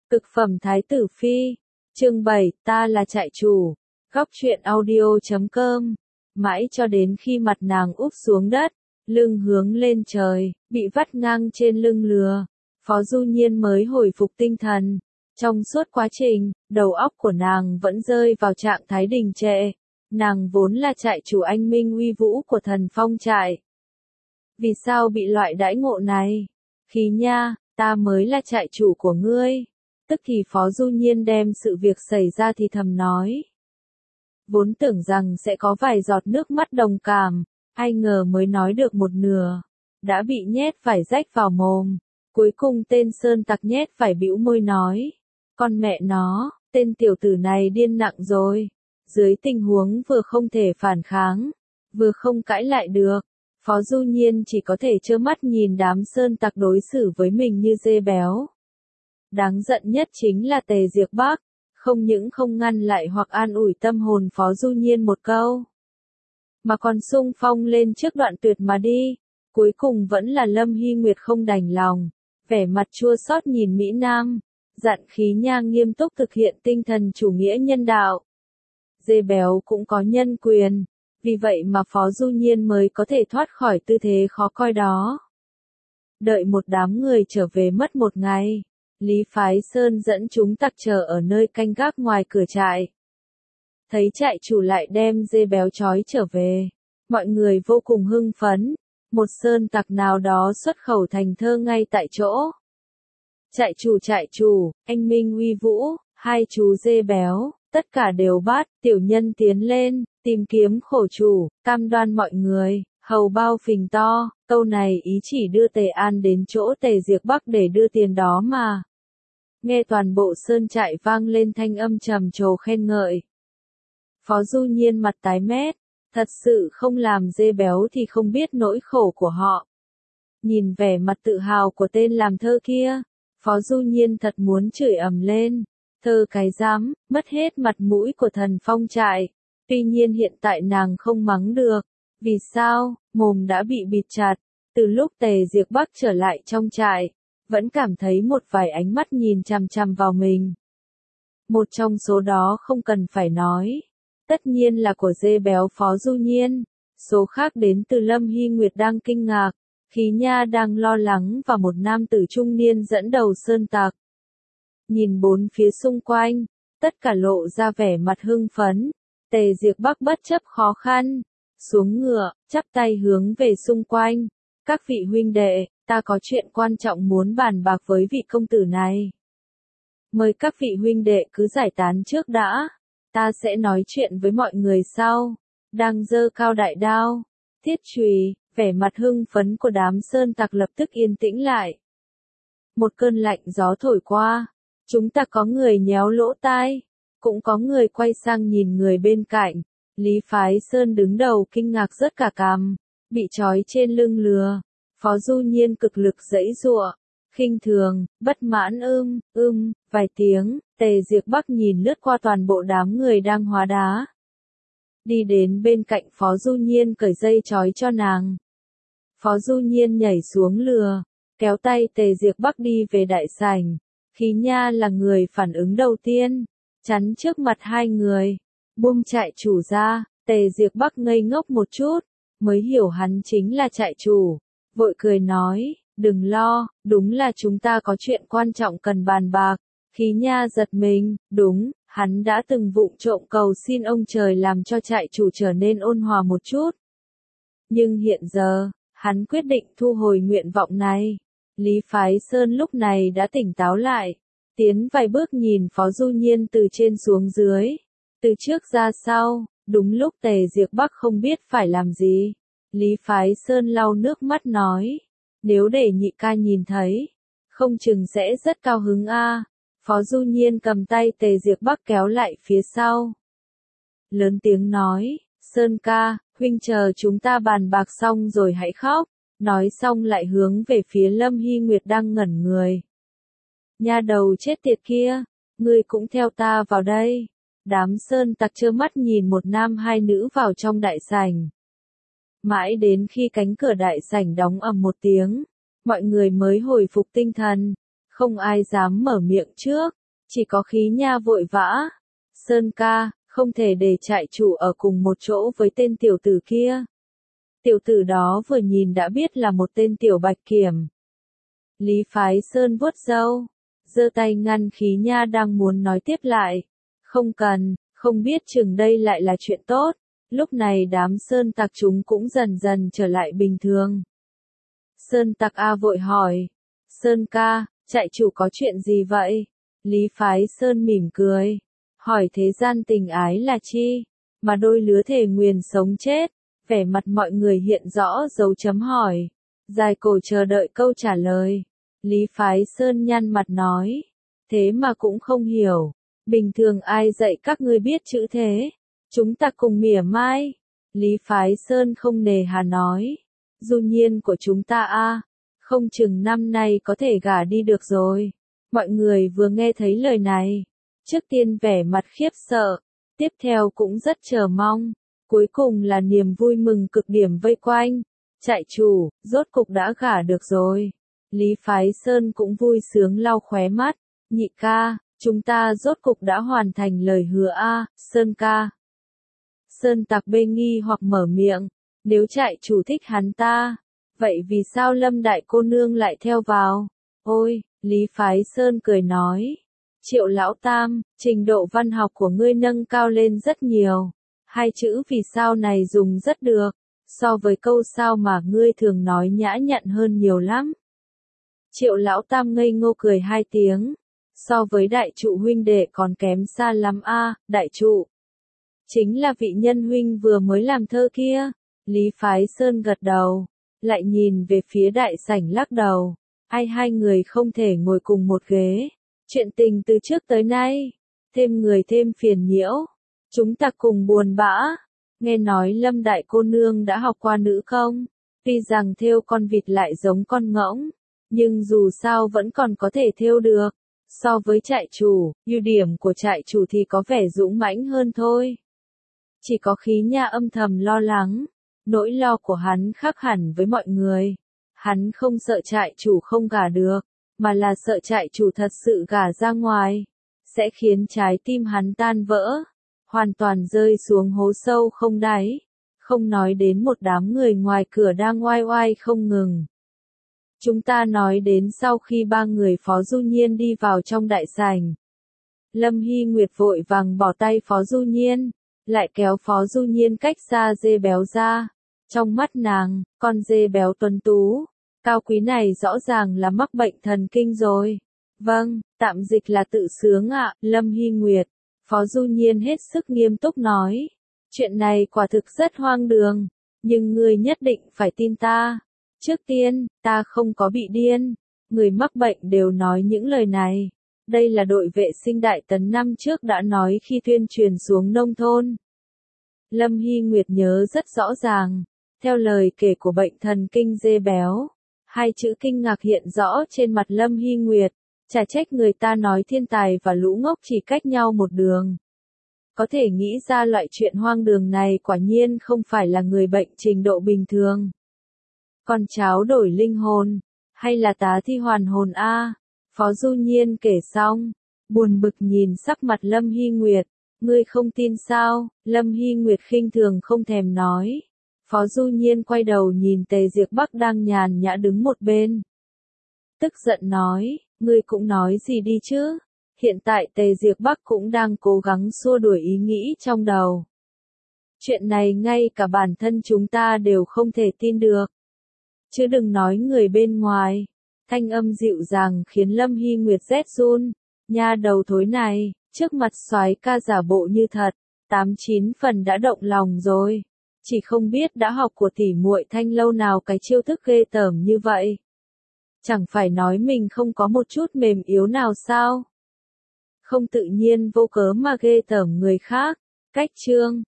Cực phẩm Thái tử Phi. Chương 7, ta là trại chủ. Góc truyện audio.com. Mãi cho đến khi mặt nàng úp xuống đất, lưng hướng lên trời, bị vắt ngang trên lưng lừa, Phó Du Nhiên mới hồi phục tinh thần. Trong suốt quá trình, đầu óc của nàng vẫn rơi vào trạng thái đình trệ. Nàng vốn là trại chủ anh minh uy vũ của Thần Phong trại. Vì sao bị loại đãi ngộ này? Khí nha, ta mới là trại chủ của ngươi. Tức thì Phó Du Nhiên đem sự việc xảy ra thì thầm nói. Vốn tưởng rằng sẽ có vài giọt nước mắt đồng cảm, ai ngờ mới nói được một nửa, đã bị nhét vải rách vào mồm. Cuối cùng tên sơn tặc nhét vải bĩu môi nói. Con mẹ nó, tên tiểu tử này điên nặng rồi. Dưới tình huống vừa không thể phản kháng, vừa không cãi lại được, Phó Du Nhiên chỉ có thể trơ mắt nhìn đám sơn tặc đối xử với mình như dê béo. Đáng giận nhất chính là Tề Diệp Bắc, không những không ngăn lại hoặc an ủi tâm hồn Phó Du Nhiên một câu, mà còn xung phong lên trước đoạn tuyệt mà đi. Cuối cùng vẫn là Lâm Hy Nguyệt không đành lòng, vẻ mặt chua xót nhìn Mỹ Nam, dặn Khí Nha nghiêm túc thực hiện tinh thần chủ nghĩa nhân đạo. Dê béo cũng có nhân quyền, vì vậy mà Phó Du Nhiên mới có thể thoát khỏi tư thế khó coi đó. Đợi một đám người trở về mất một ngày, Lý Phái Sơn dẫn chúng tặc chờ ở nơi canh gác ngoài cửa trại. Thấy trại chủ lại đem dê béo trói trở về, mọi người vô cùng hưng phấn, một sơn tặc nào đó xuất khẩu thành thơ ngay tại chỗ. Trại chủ, anh minh uy vũ, hai chú dê béo. Tất cả đều bắt, tiểu nhân tiến lên, tìm kiếm khổ chủ, cam đoan mọi người, hầu bao phình to. Câu này ý chỉ đưa Tề An đến chỗ Tề Diệp Bắc để đưa tiền đó mà. Nghe toàn bộ sơn trại vang lên thanh âm trầm trồ khen ngợi. Phó Du Nhiên mặt tái mét, thật sự không làm dê béo thì không biết nỗi khổ của họ. Nhìn vẻ mặt tự hào của tên làm thơ kia, Phó Du Nhiên thật muốn chửi ầm lên. Thơ cái dám, mất hết mặt mũi của Thần Phong trại. Tuy nhiên hiện tại nàng không mắng được. Vì sao? Mồm đã bị bịt chặt. Từ lúc Tề Diệp Bắc trở lại trong trại, vẫn cảm thấy một vài ánh mắt nhìn chằm chằm vào mình. Một trong số đó không cần phải nói. Tất nhiên là của dê béo Phó Du Nhiên. Số khác đến từ Lâm Hy Nguyệt đang kinh ngạc. Khí Nha đang lo lắng và một nam tử trung niên dẫn đầu sơn tặc. Nhìn bốn phía xung quanh, tất cả lộ ra vẻ mặt hưng phấn. Tề Diệp Bắc bất chấp khó khăn, xuống ngựa, chắp tay hướng về xung quanh. Các vị huynh đệ, ta có chuyện quan trọng muốn bàn bạc với vị công tử này. Mời các vị huynh đệ cứ giải tán trước đã, ta sẽ nói chuyện với mọi người sau. Đang giơ cao đại đao, thiết chùy, vẻ mặt hưng phấn của đám sơn tặc lập tức yên tĩnh lại. Một cơn lạnh gió thổi qua. Chúng ta có người nhéo lỗ tai, cũng có người quay sang nhìn người bên cạnh. Lý Phái Sơn đứng đầu kinh ngạc rớt cả cằm, bị trói trên lưng lừa. Phó Du Nhiên cực lực giãy giụa, khinh thường, bất mãn vài tiếng. Tề Diệp Bắc nhìn lướt qua toàn bộ đám người đang hóa đá, đi đến bên cạnh Phó Du Nhiên cởi dây trói cho nàng. Phó Du Nhiên nhảy xuống lừa, kéo tay Tề Diệp Bắc đi về đại sảnh. Khí Nha là người phản ứng đầu tiên, chắn trước mặt hai người, buông trại chủ ra. Tề Diệp Bắc ngây ngốc một chút, mới hiểu hắn chính là trại chủ, vội cười nói, đừng lo, đúng là chúng ta có chuyện quan trọng cần bàn bạc. Khí Nha giật mình, đúng, hắn đã từng vụng trộm cầu xin ông trời làm cho trại chủ trở nên ôn hòa một chút. Nhưng hiện giờ, hắn quyết định thu hồi nguyện vọng này. Lý Phái Sơn lúc này đã tỉnh táo lại, tiến vài bước nhìn Phó Du Nhiên từ trên xuống dưới, từ trước ra sau. Đúng lúc Tề Diệp Bắc không biết phải làm gì, Lý Phái Sơn lau nước mắt nói, nếu để nhị ca nhìn thấy, không chừng sẽ rất cao hứng a. Phó Du Nhiên cầm tay Tề Diệp Bắc kéo lại phía sau, lớn tiếng nói, Sơn ca, huynh chờ chúng ta bàn bạc xong rồi hãy khóc. Nói xong lại hướng về phía Lâm Hy Nguyệt đang ngẩn người. Nha đầu chết tiệt kia, ngươi cũng theo ta vào đây. Đám sơn tặc trơ mắt nhìn một nam hai nữ vào trong đại sảnh. Mãi đến khi cánh cửa đại sảnh đóng ầm một tiếng, mọi người mới hồi phục tinh thần. Không ai dám mở miệng trước, Chỉ có Khí Nha vội vã. Sơn ca, không thể để trại chủ ở cùng một chỗ với tên tiểu tử kia. Tiểu tử đó vừa nhìn đã biết là một tên tiểu bạch kiểm. Lý Phái Sơn vuốt râu, giơ tay ngăn Khí Nha đang muốn nói tiếp lại. Không cần, không biết chừng đây lại là chuyện tốt. Lúc này đám sơn tặc chúng cũng dần dần trở lại bình thường. Sơn tặc A vội hỏi. Sơn ca, trại chủ có chuyện gì vậy? Lý Phái Sơn mỉm cười. Hỏi thế gian tình ái là chi? Mà đôi lứa thề nguyền sống chết. Vẻ mặt mọi người hiện rõ dấu chấm hỏi. Dài cổ chờ đợi câu trả lời. Lý Phái Sơn nhăn mặt nói. Thế mà cũng không hiểu. Bình thường ai dạy các ngươi biết chữ thế? Chúng ta cùng mỉa mai. Lý Phái Sơn không nề hà nói. Du Nhiên của chúng ta a, không chừng năm nay có thể gả đi được rồi. Mọi người vừa nghe thấy lời này. Trước tiên vẻ mặt khiếp sợ. Tiếp theo cũng rất chờ mong. Cuối cùng là niềm vui mừng cực điểm vây quanh. Trại chủ, rốt cục đã gả được rồi. Lý Phái Sơn cũng vui sướng lau khóe mắt. Nhị ca, chúng ta rốt cục đã hoàn thành lời hứa a, Sơn ca. Sơn tặc bê nghi hoặc mở miệng. Nếu trại chủ thích hắn ta, vậy vì sao Lâm đại cô nương lại theo vào? Ôi, Lý Phái Sơn cười nói. Triệu lão tam, trình độ văn học của ngươi nâng cao lên rất nhiều. Hai chữ vì sao này dùng rất được, so với câu sao mà ngươi thường nói nhã nhặn hơn nhiều lắm. Triệu lão tam ngây ngô cười hai tiếng. So với đại trụ huynh đệ còn kém xa lắm a, đại trụ. Chính là vị nhân huynh vừa mới làm thơ kia. Lý Phái Sơn gật đầu, lại nhìn về phía đại sảnh lắc đầu. Ai hai người không thể ngồi cùng một ghế. Chuyện tình từ trước tới nay, thêm người thêm phiền nhiễu. Chúng ta cùng buồn bã. Nghe nói Lâm đại cô nương đã học qua nữ công. Tuy rằng thêu con vịt lại giống con ngỗng, nhưng dù sao vẫn còn có thể thêu được. So với trại chủ, ưu điểm của trại chủ thì có vẻ dũng mãnh hơn thôi. Chỉ có Khí Nha âm thầm lo lắng. Nỗi lo của hắn khác hẳn với mọi người. Hắn không sợ trại chủ không gả được, mà là sợ trại chủ thật sự gả ra ngoài, sẽ khiến trái tim hắn tan vỡ, hoàn toàn rơi xuống hố sâu không đáy. Không nói đến một đám người ngoài cửa đang oai oai không ngừng. Chúng ta nói đến sau khi ba người Phó Du Nhiên đi vào trong đại sảnh. Lâm Hy Nguyệt vội vàng bỏ tay Phó Du Nhiên, lại kéo Phó Du Nhiên cách xa dê béo ra. Trong mắt nàng, con dê béo tuấn tú, cao quý này rõ ràng là mắc bệnh thần kinh rồi. Vâng, tạm dịch là tự sướng ạ, Lâm Hy Nguyệt. Phó Du Nhiên hết sức nghiêm túc nói. Chuyện này quả thực rất hoang đường, nhưng ngươi nhất định phải tin ta. Trước tiên, ta không có bị điên. Người mắc bệnh đều nói những lời này. Đây là đội vệ sinh Đại Tấn năm trước đã nói khi tuyên truyền xuống nông thôn. Lâm Hy Nguyệt nhớ rất rõ ràng. Theo lời kể của bệnh thần kinh dê béo, hai chữ kinh ngạc hiện rõ trên mặt Lâm Hy Nguyệt. Chả trách người ta nói thiên tài và lũ ngốc chỉ cách nhau một đường. Có thể nghĩ ra loại chuyện hoang đường này quả nhiên không phải là người bệnh trình độ bình thường. Con cháu đổi linh hồn, hay là tá thi hoàn hồn a? Phó Du Nhiên kể xong, buồn bực nhìn sắc mặt Lâm Hy Nguyệt. Ngươi không tin sao? Lâm Hy Nguyệt khinh thường không thèm nói. Phó Du Nhiên quay đầu nhìn Tề Diệp Bắc đang nhàn nhã đứng một bên. Tức giận nói, ngươi cũng nói gì đi chứ? Hiện tại Tề Diệp Bắc cũng đang cố gắng xua đuổi ý nghĩ trong đầu. Chuyện này ngay cả bản thân chúng ta đều không thể tin được. Chứ đừng nói người bên ngoài. Thanh âm dịu dàng khiến Lâm Hy Nguyệt rét run. Nha đầu thối này, trước mặt soái ca giả bộ như thật, 8-9 phần đã động lòng rồi. Chỉ không biết đã học của tỷ muội Thanh lâu nào cái chiêu thức ghê tởm như vậy. Chẳng phải nói mình không có một chút mềm yếu nào sao? Không tự nhiên vô cớ mà ghê tởm người khác. Cách chương